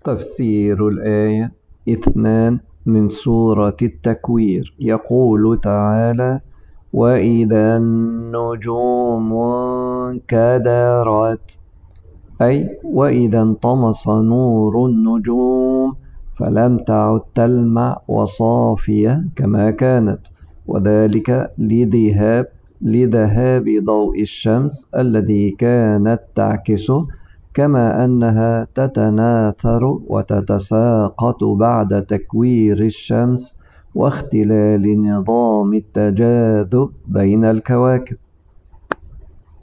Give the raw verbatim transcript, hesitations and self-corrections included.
تفسير الآية اثنان من سورة التكوير. يقول تعالى: وإذا النجوم انكدرت، أي وإذا انطمس نور النجوم فلم تعد تلمع وصافية كما كانت، وذلك لذهاب لذهاب ضوء الشمس الذي كانت تعكسه، كما أنها تتناثر وتتساقط بعد تكوير الشمس واختلال نظام التجاذب بين الكواكب.